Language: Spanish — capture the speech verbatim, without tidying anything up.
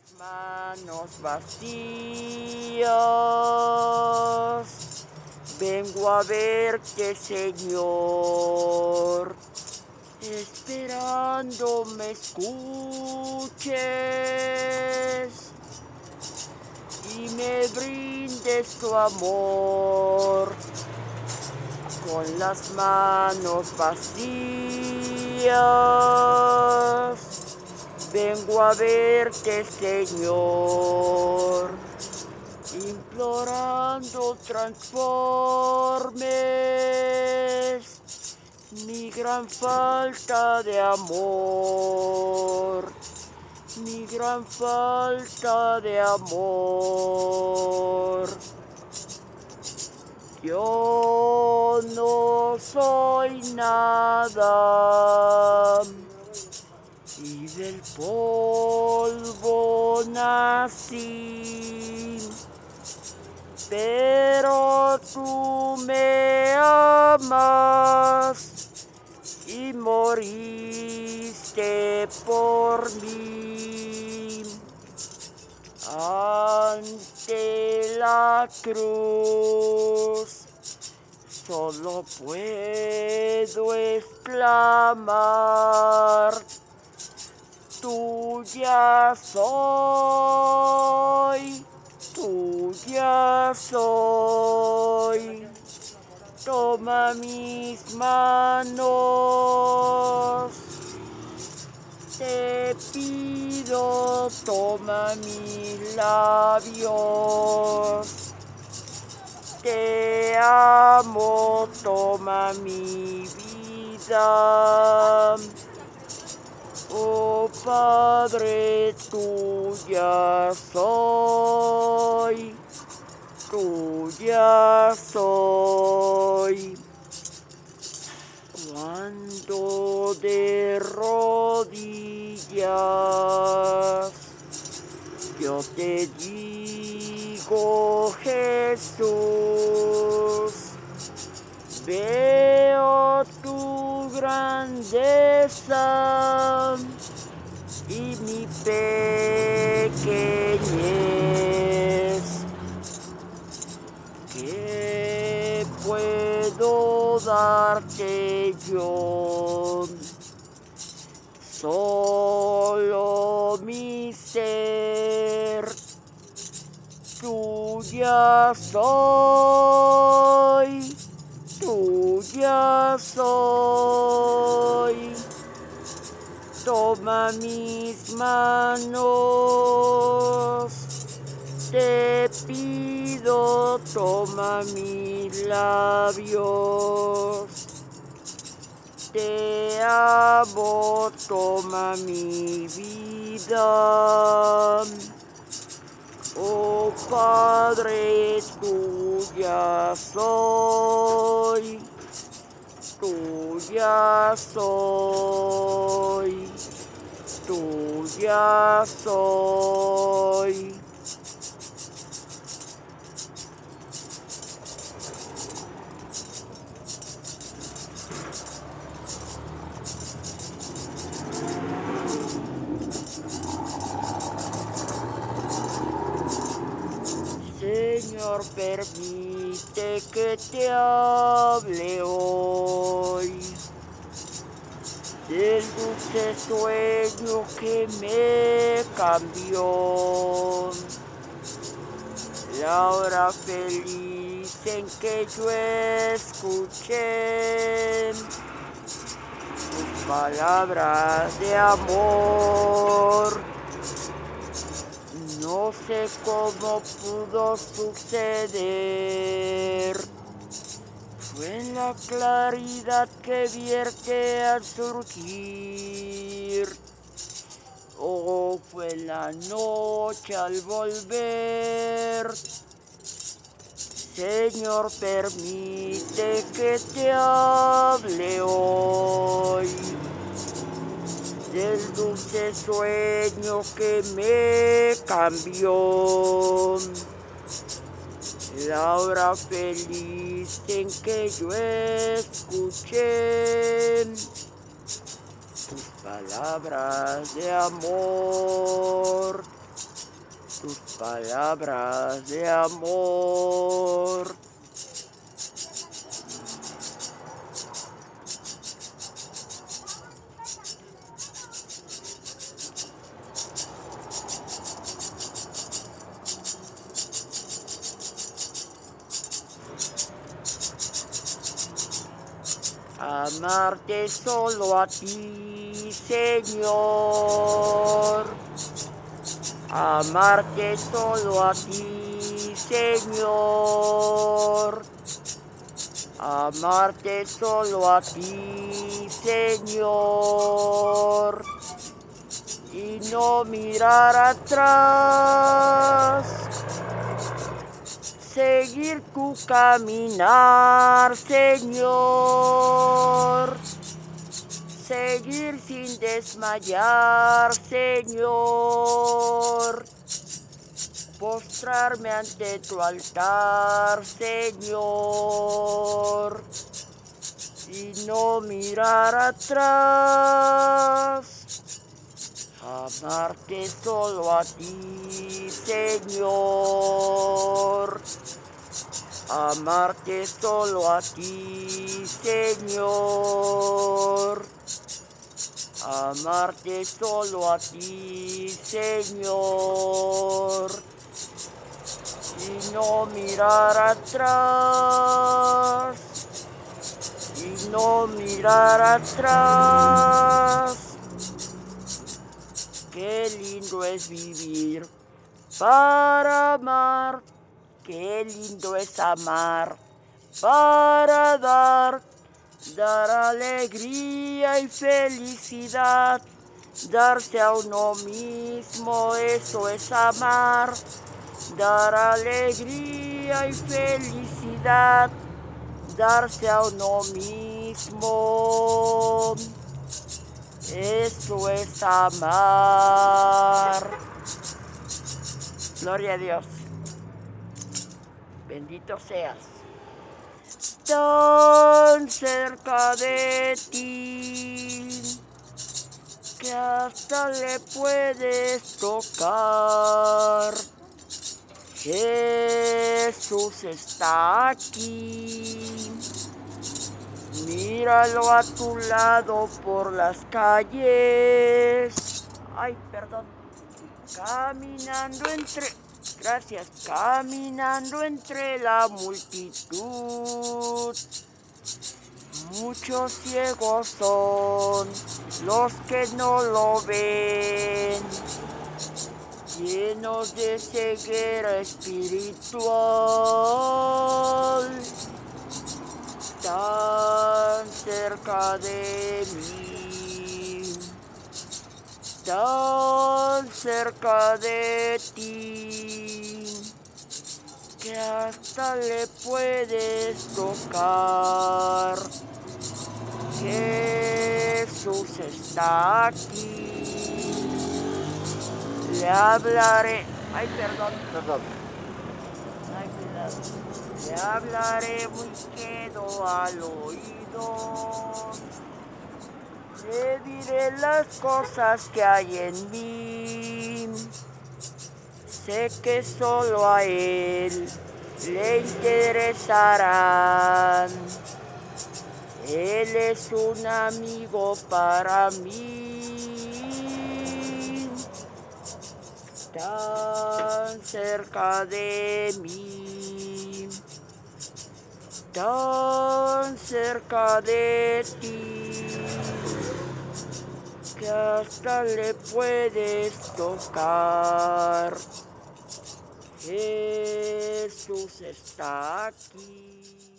Manos vacías, vengo a verte, Señor, esperando me escuches y me brindes tu amor. Con las manos vacías, vengo a verte, Señor, implorando transformes mi gran falta de amor, mi gran falta de amor. Yo no soy nada y del polvo nací, pero tú me amas y moriste por mí. Ante la cruz solo puedo exclamar: tuya soy, tuya soy. Toma mis manos, te pido, toma mis labios. Te amo, toma mi vida. Oh Padre, tuya soy, tuya soy. Cuando de rodillas yo te digo, Jesús, veo tu grandeza y mi pequeñez. ¿Qué puedo darte yo? Solo mi ser. Tuya soy, tuya soy. Toma mis manos, te pido, toma mis labios. Te amo, toma mi vida. Oh Padre, tuya soy, tuya soy, tuya soy. Señor, permite que te hable hoy del dulce sueño que me cambió, la hora feliz en que yo escuché tus palabras de amor. No sé cómo pudo suceder, fue en la claridad que vierte al surgir, o fue en la noche al volver. Señor, permite que te hable hoy del dulce sueño que me cambió, la hora feliz en que yo escuché tus palabras de amor. tus palabras de amor. Amarte solo a ti, Señor. Amarte solo a ti, Señor. Amarte solo a ti, Señor. Y no mirar atrás. Seguir tu caminar, Señor. Seguir sin desmayar, Señor. Postrarme ante tu altar, Señor. Y no mirar atrás. Amarte solo a ti, Señor. Amarte solo a ti, Señor. Amarte solo a ti, Señor. Y no mirar atrás. Y no mirar atrás. Qué lindo es vivir para amar. Qué lindo es amar para dar, dar alegría y felicidad, darse a uno mismo, eso es amar, dar alegría y felicidad, darse a uno mismo, eso es amar. Gloria a Dios. Bendito seas. Tan cerca de ti que hasta le puedes tocar. Jesús está aquí. Míralo a tu lado por las calles. Ay, perdón. Caminando entre... Gracias. Caminando entre la multitud. Muchos ciegos son los que no lo ven. Llenos de ceguera espiritual. Tan cerca de mí. Tan cerca de ti, que hasta le puedes tocar. Jesús está aquí. Le hablaré. Ay, perdón, perdón. Ay, cuidado. Le hablaré muy quedo al oído. Le diré las cosas que hay en mí. Sé que solo a Él le interesarán. Él es un amigo para mí. Tan cerca de mí. Tan cerca de ti. Que hasta le puedes tocar. Jesús está aquí.